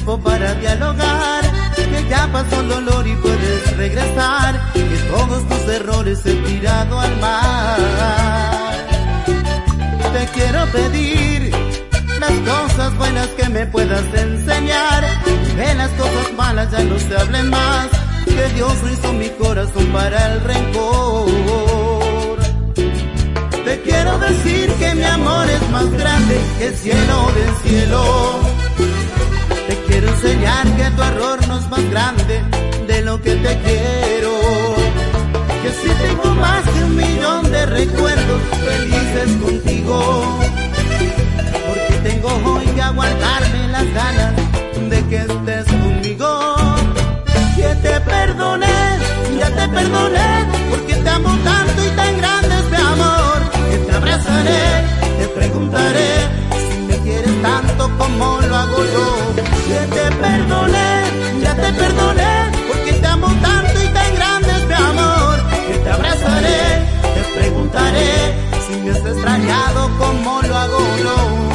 tiempo para dialogar, que ya pasó el dolor y puedes regresar, que todos tus errores he tirado al mar. Te quiero pedir las cosas buenas que me puedas enseñar, de las cosas malas ya no se hablen más, que Dios no hizo mi corazón para el rencor. Te quiero decir que mi amor es más grande que el cielo del cielo. Te quiero enseñar que tu error no es más grande de lo que te quiero, que si tengo más de 1.000.000 de recuerdos felices contigo, porque tengo hoy que aguantarme las ganas de que estés conmigo. Que te perdoné, ya te perdoné, porque te amo tanto y tan grande es mi amor, que te abrazaré, te preguntaré si me quieres tanto como lo hago yo. Que te perdoné, ya te perdoné, porque te amo tanto y tan grande es mi amor, que te abrazaré, te preguntaré si me has extrañado como lo hago yo.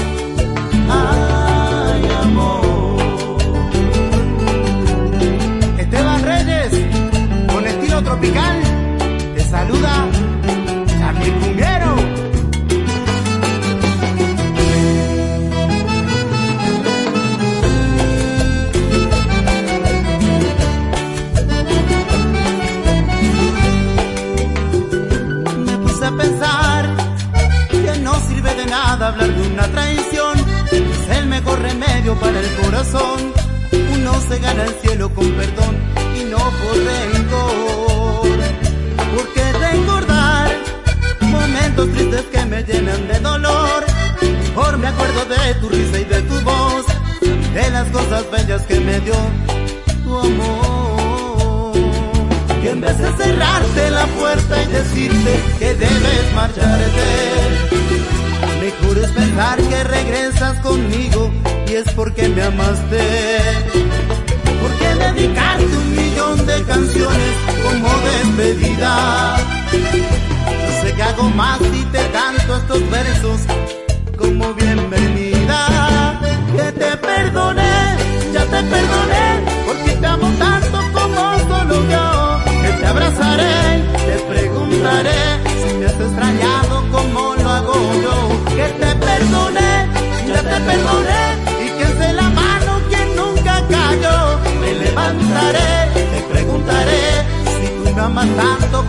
Ay, amor. Esteban Reyes, con estilo tropical, te saluda Charlie Cumbiero. Me puse a pensar que no sirve de nada hablar de una traición, es el mejor remedio para el corazón. Uno se gana el cielo con perdón y no por rencor. ¿Por qué recordar momentos tristes que me llenan de dolor? Mejor me acuerdo de tu risa y de tu voz, de las cosas bellas que me dio tu amor. Y en vez de cerrarte la puerta y decirte que debes marcharte, mejor es pensar que regresas conmigo y es porque me amaste. Porque dedicarte 1.000.000 de canciones como despedida. Yo sé que hago más y te canto estos versos como bienvenida. Que te perdoné, ya te perdoné, porque te amo tanto como solo yo. Que te abrazaré, te preguntaré si me has extrañado como lo hago yo. Que te perdoné, ya te perdoné, y que es de la mano quien nunca cayó. Me levantaré, te preguntaré si tú me amas tanto